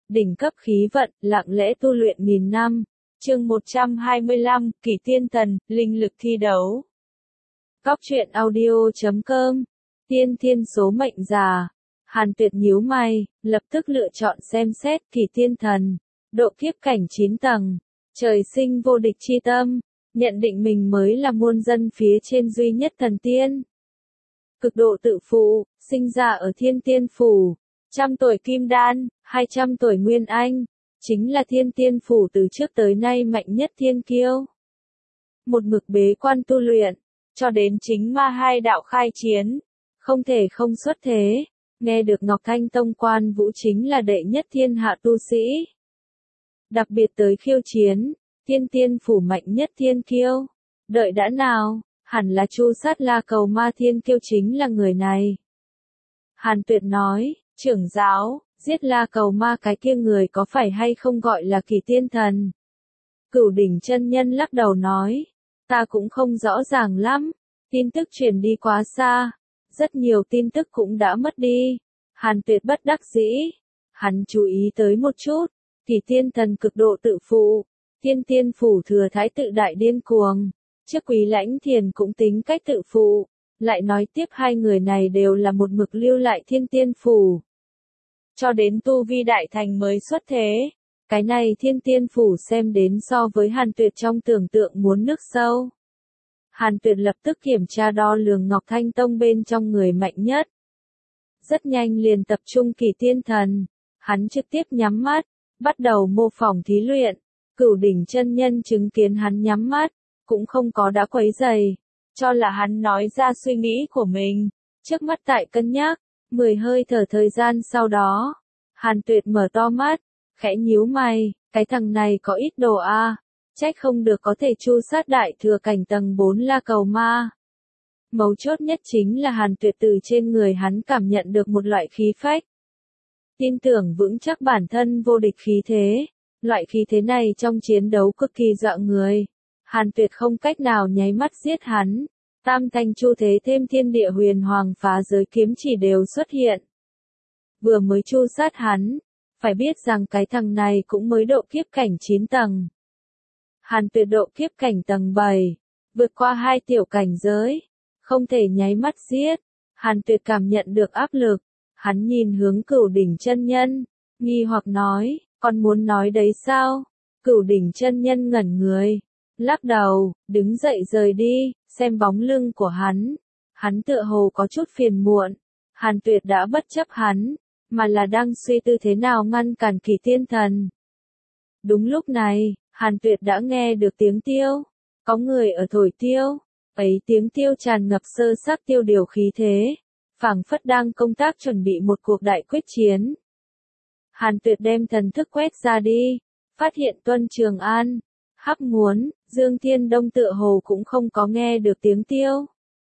đỉnh cấp khí vận, lặng lẽ tu luyện nghìn năm. Chương 125, Kỷ Tiên Thần, linh lực thi đấu. Góc truyện audio.com. Tiên thiên số mệnh già. Hàn Tuyệt nhíu mày, lập tức lựa chọn xem xét Kỷ Tiên Thần, độ kiếp cảnh 9 tầng, trời sinh vô địch chi tâm, nhận định mình mới là muôn dân phía trên duy nhất thần tiên. Cực độ tự phụ, sinh ra ở Thiên Tiên Phủ, 100 tuổi kim đan, 200 tuổi nguyên anh, chính là Thiên Tiên Phủ từ trước tới nay mạnh nhất thiên kiêu. Một mực bế quan tu luyện, cho đến chính ma hai đạo khai chiến, không thể không xuất thế, nghe được Ngọc Thanh Tông Quan Vũ chính là đệ nhất thiên hạ tu sĩ. Đặc biệt tới khiêu chiến, Thiên Tiên Phủ mạnh nhất thiên kiêu, đợi đã nào, hẳn là Chu Sát La Cầu Ma thiên kiêu chính là người này. Hàn Tuyệt nói, trưởng giáo, giết La Cầu Ma cái kia người có phải hay không gọi là Kỷ Tiên Thần? Cửu Đỉnh chân nhân lắc đầu nói, ta cũng không rõ ràng lắm, tin tức truyền đi quá xa, rất nhiều tin tức cũng đã mất đi. Hàn Tuyệt bất đắc dĩ, hắn chú ý tới một chút, Kỷ Tiên Thần cực độ tự phụ, Thiên Tiên Phủ thừa thái tự đại điên cuồng, trước Quý Lãnh Thiền cũng tính cách tự phụ, lại nói tiếp hai người này đều là một mực lưu lại Thiên Tiên Phủ. Cho đến tu vi đại thành mới xuất thế, cái này Thiên Tiên Phủ xem đến so với Hàn Tuyệt trong tưởng tượng muốn nước sâu. Hàn Tuyệt lập tức kiểm tra đo lường Ngọc Thanh Tông bên trong người mạnh nhất. Rất nhanh liền tập trung Kỷ Tiên Thần, hắn trực tiếp nhắm mắt, bắt đầu mô phỏng thí luyện. Cửu Đỉnh chân nhân chứng kiến hắn nhắm mắt, cũng không có đã quấy rầy, cho là hắn nói ra suy nghĩ của mình, trước mắt tại cân nhắc, 10 hơi thở thời gian sau đó, Hàn Tuyệt mở to mắt, khẽ nhíu mày, cái thằng này có ít đồ a, trách không được có thể chu sát đại thừa cảnh tầng 4 La Cầu Ma. Mấu chốt nhất chính là Hàn Tuyệt từ trên người hắn cảm nhận được một loại khí phách. Tin tưởng vững chắc bản thân vô địch khí thế, loại khí thế này trong chiến đấu cực kỳ dọa người. Hàn Tuyệt không cách nào nháy mắt giết hắn, tam thanh chu thế thêm thiên địa huyền hoàng phá giới kiếm chỉ đều xuất hiện. Vừa mới chu sát hắn, phải biết rằng cái thằng này cũng mới độ kiếp cảnh 9 tầng. Hàn Tuyệt độ kiếp cảnh tầng 7, vượt qua 2 tiểu cảnh giới, không thể nháy mắt giết. Hàn Tuyệt cảm nhận được áp lực, hắn nhìn hướng Cửu Đỉnh chân nhân, nghi hoặc nói, còn muốn nói đấy sao? Cửu Đỉnh chân nhân ngẩn người, lắc đầu, đứng dậy rời đi, xem bóng lưng của hắn tựa hồ có chút phiền muộn. Hàn Tuyệt đã bất chấp hắn, mà là đang suy tư thế nào ngăn cản Kỷ Tiên Thần. Đúng lúc này, Hàn Tuyệt đã nghe được tiếng tiêu, có người ở thổi tiêu, ấy tiếng tiêu tràn ngập sơ sắc tiêu điều khí thế, phảng phất đang công tác chuẩn bị một cuộc đại quyết chiến. Hàn Tuyệt đem thần thức quét ra đi, phát hiện Tuân Trường An, Hắc Muốn, Dương Thiên Đông tựa hồ cũng không có nghe được tiếng tiêu.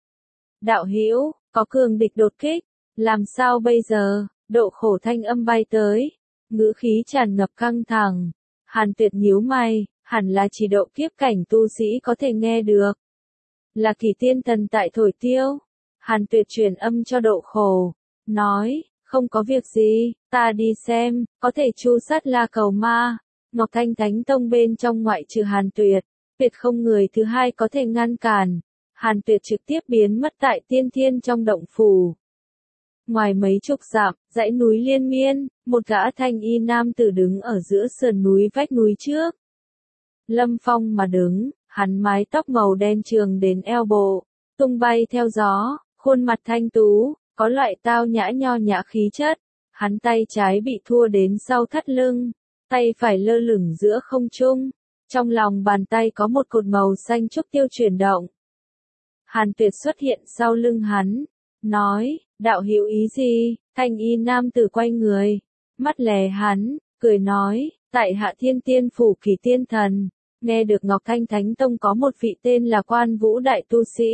Đạo hữu, có cường địch đột kích, làm sao bây giờ? Độ khổ thanh âm bay tới, ngữ khí tràn ngập căng thẳng. Hàn Tuyệt nhíu mày, hẳn là chỉ độ kiếp cảnh tu sĩ có thể nghe được. Là Kỷ Tiên Thần tại thổi tiêu. Hàn Tuyệt truyền âm cho Độ khổ, nói, không có việc gì, ta đi xem, có thể chu sát La Cầu Ma. Ngọc Thanh Thánh Tông bên trong ngoại trừ Hàn Tuyệt, tuyệt không người thứ hai có thể ngăn cản. Hàn Tuyệt trực tiếp biến mất tại tiên thiên trong động phủ. Ngoài mấy chục dặm, dãy núi liên miên, một gã thanh y nam tử đứng ở giữa sườn núi vách núi trước. Lâm phong mà đứng, hắn mái tóc màu đen trường đến eo bộ, tung bay theo gió, khuôn mặt thanh tú, có loại tao nhã nho nhã khí chất. Hắn tay trái bị thua đến sau thắt lưng, tay phải lơ lửng giữa không trung, trong lòng bàn tay có một cột màu xanh trúc tiêu chuyển động. Hàn Tuyệt xuất hiện sau lưng hắn, nói, đạo hữu ý gì? Thanh y nam tử quay người, mắt lè hắn, cười nói, tại Hạ Thiên Tiên Phủ Kỷ Tiên Thần, nghe được Ngọc Thanh Thánh Tông có một vị tên là Quan Vũ đại tu sĩ,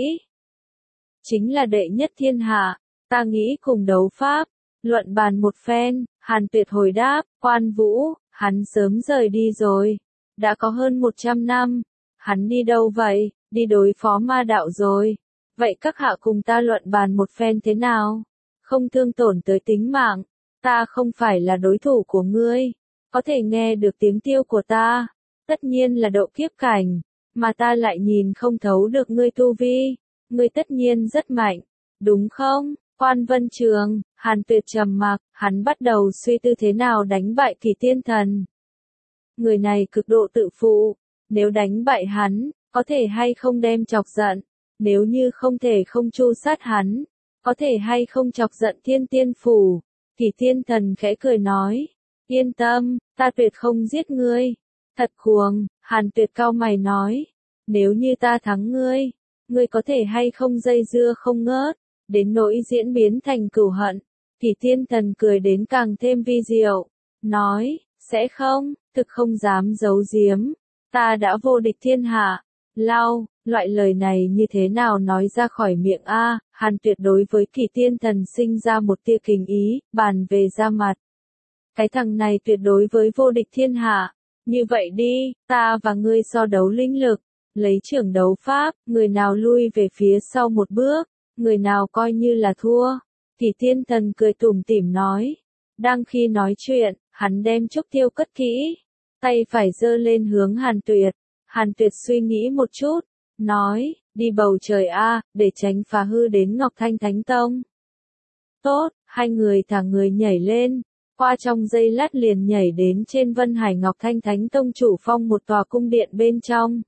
chính là đệ nhất thiên hạ, ta nghĩ cùng đấu pháp, luận bàn một phen. Hàn Tuyệt hồi đáp, Quan Vũ, hắn sớm rời đi rồi, đã có hơn 100 năm, hắn đi đâu vậy? Đi đối phó ma đạo rồi. Vậy các hạ cùng ta luận bàn một phen thế nào? Không thương tổn tới tính mạng, ta không phải là đối thủ của ngươi. có thể nghe được tiếng tiêu của ta, tất nhiên là độ kiếp cảnh, mà ta lại nhìn không thấu được ngươi tu vi, ngươi tất nhiên rất mạnh, đúng không? Quan Vân Trường, Hàn Tuyệt trầm mặc, hắn bắt đầu suy tư thế nào đánh bại Kỷ Tiên Thần. Người này cực độ tự phụ, nếu đánh bại hắn, có thể hay không đem chọc giận, nếu như không thể không tru sát hắn, có thể hay không chọc giận Thiên Tiên Phủ. Kỷ Tiên Thần khẽ cười nói, yên tâm, ta tuyệt không giết ngươi. Thật cuồng, Hàn Tuyệt cau mày nói, nếu như ta thắng ngươi, ngươi có thể hay không dây dưa không ngớt, đến nỗi diễn biến thành cửu hận. Kỷ Tiên Thần cười đến càng thêm vi diệu, nói, sẽ không, thực không dám giấu giếm, ta đã vô địch thiên hạ. Lao, loại lời này như thế nào nói ra khỏi miệng a? Hàn Tuyệt đối với Kỷ Tiên Thần sinh ra một tia kính ý, bàn về ra mặt. Cái thằng này tuyệt đối với vô địch thiên hạ. Như vậy đi, ta và ngươi so đấu linh lực, lấy trưởng đấu pháp, người nào lui về phía sau một bước, người nào coi như là thua. Kỷ Tiên Thần cười tủm tỉm nói. Đang khi nói chuyện, hắn đem trúc tiêu cất kỹ, tay phải giơ lên hướng Hàn Tuyệt. Hàn Tuyệt suy nghĩ một chút, nói, đi bầu trời a, để tránh phá hư đến Ngọc Thanh Thánh Tông. Tốt, hai người thả người nhảy lên, qua trong giây lát liền nhảy đến trên Vân Hải Ngọc Thanh Thánh Tông chủ phong một tòa cung điện bên trong.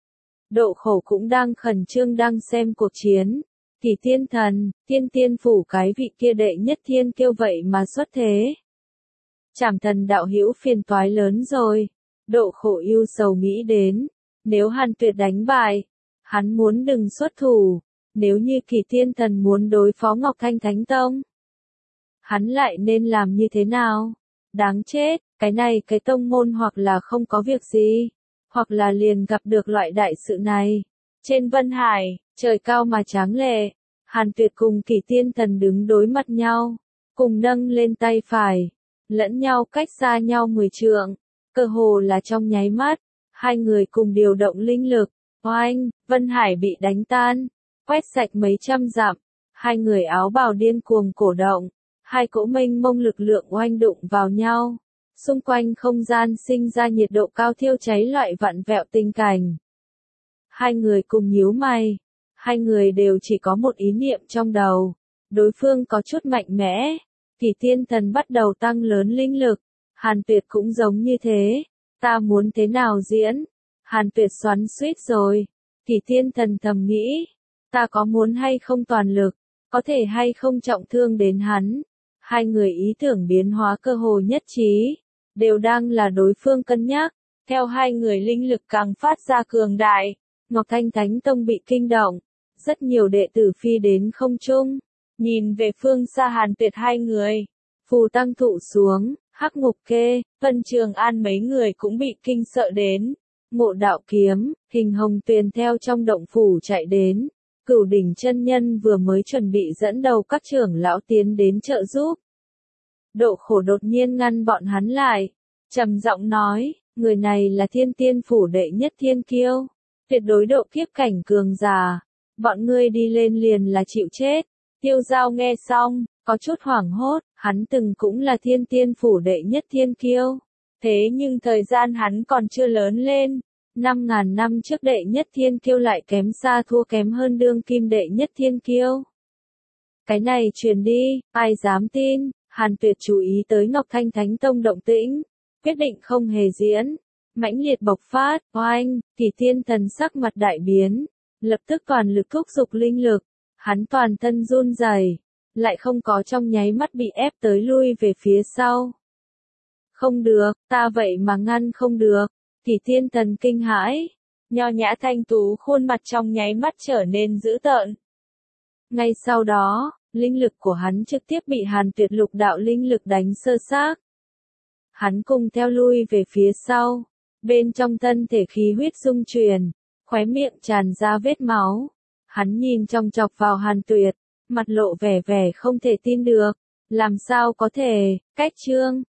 Độ Khổ cũng đang khẩn trương đang xem cuộc chiến. Kỷ Tiên Thần, Thiên Tiên Phủ cái vị kia đệ nhất thiên kiêu vậy mà xuất thế. Trảm Thần đạo hữu phiền toái lớn rồi. Độ Khổ ưu sầu nghĩ đến, nếu Hàn Tuyệt đánh bại, hắn muốn đừng xuất thủ, nếu như Kỷ Tiên Thần muốn đối phó Ngọc Thanh Thánh Tông, hắn lại nên làm như thế nào? Đáng chết, cái này cái tông môn hoặc là không có việc gì, hoặc là liền gặp được loại đại sự này. Trên Vân Hải, trời cao mà tráng lệ, Hàn Tuyệt cùng Kỷ Tiên Thần đứng đối mặt nhau, cùng nâng lên tay phải, lẫn nhau cách xa nhau 10 trượng, cơ hồ là trong nháy mắt, hai người cùng điều động linh lực, oanh, Vân Hải bị đánh tan, quét sạch mấy trăm dặm, hai người áo bào điên cuồng cổ động, hai cỗ mênh mông lực lượng oanh đụng vào nhau, xung quanh không gian sinh ra nhiệt độ cao thiêu cháy loại vặn vẹo tình cảnh. Hai người cùng nhíu mày, hai người đều chỉ có một ý niệm trong đầu, đối phương có chút mạnh mẽ. Kỷ Tiên Thần bắt đầu tăng lớn linh lực, Hàn Tuyệt cũng giống như thế, ta muốn thế nào diễn? Hàn Tuyệt xoắn xuýt rồi, Kỷ Tiên Thần thầm nghĩ, ta có muốn hay không toàn lực, có thể hay không trọng thương đến hắn. Hai người ý tưởng biến hóa cơ hồ nhất trí, đều đang là đối phương cân nhắc, theo hai người linh lực càng phát ra cường đại, Ngọc Thanh Thánh Tông bị kinh động, rất nhiều đệ tử phi đến không trung, nhìn về phương xa Hàn Tuyệt hai người, phù tăng thụ xuống, Hắc Ngục Kê, Vân Trường An mấy người cũng bị kinh sợ đến. Ngộ Đạo Kiếm, Hình Hồng Tuyền theo trong động phủ chạy đến, Cửu Đỉnh chân nhân vừa mới chuẩn bị dẫn đầu các trưởng lão tiến đến trợ giúp. Độ Khổ đột nhiên ngăn bọn hắn lại, trầm giọng nói, người này là Thiên Tiên Phủ đệ nhất thiên kiêu, tuyệt đối độ kiếp cảnh cường giả, bọn ngươi đi lên liền là chịu chết. Tiêu Giao nghe xong, có chút hoảng hốt, hắn từng cũng là Thiên Tiên Phủ đệ nhất thiên kiêu, thế nhưng thời gian hắn còn chưa lớn lên. 5.000 năm trước đệ nhất thiên kiêu lại kém xa thua kém hơn đương kim đệ nhất thiên kiêu. Cái này truyền đi, ai dám tin? Hàn Tuyệt chú ý tới Ngọc Thanh Thánh Tông động tĩnh, quyết định không hề diễn, mãnh liệt bộc phát, oanh, Kỷ Tiên Thần sắc mặt đại biến, lập tức toàn lực thúc giục linh lực, hắn toàn thân run rẩy, lại không có trong nháy mắt bị ép tới lui về phía sau. Không được, ta vậy mà ngăn không được. Kỷ Tiên Thần kinh hãi, nho nhã thanh tú khuôn mặt trong nháy mắt trở nên dữ tợn. Ngay sau đó, linh lực của hắn trực tiếp bị Hàn Tuyệt lục đạo linh lực đánh sơ xác. Hắn cùng theo lui về phía sau, bên trong thân thể khí huyết xung truyền, khóe miệng tràn ra vết máu. Hắn nhìn chòng chọc vào Hàn Tuyệt, mặt lộ vẻ vẻ không thể tin được, làm sao có thể, cách chương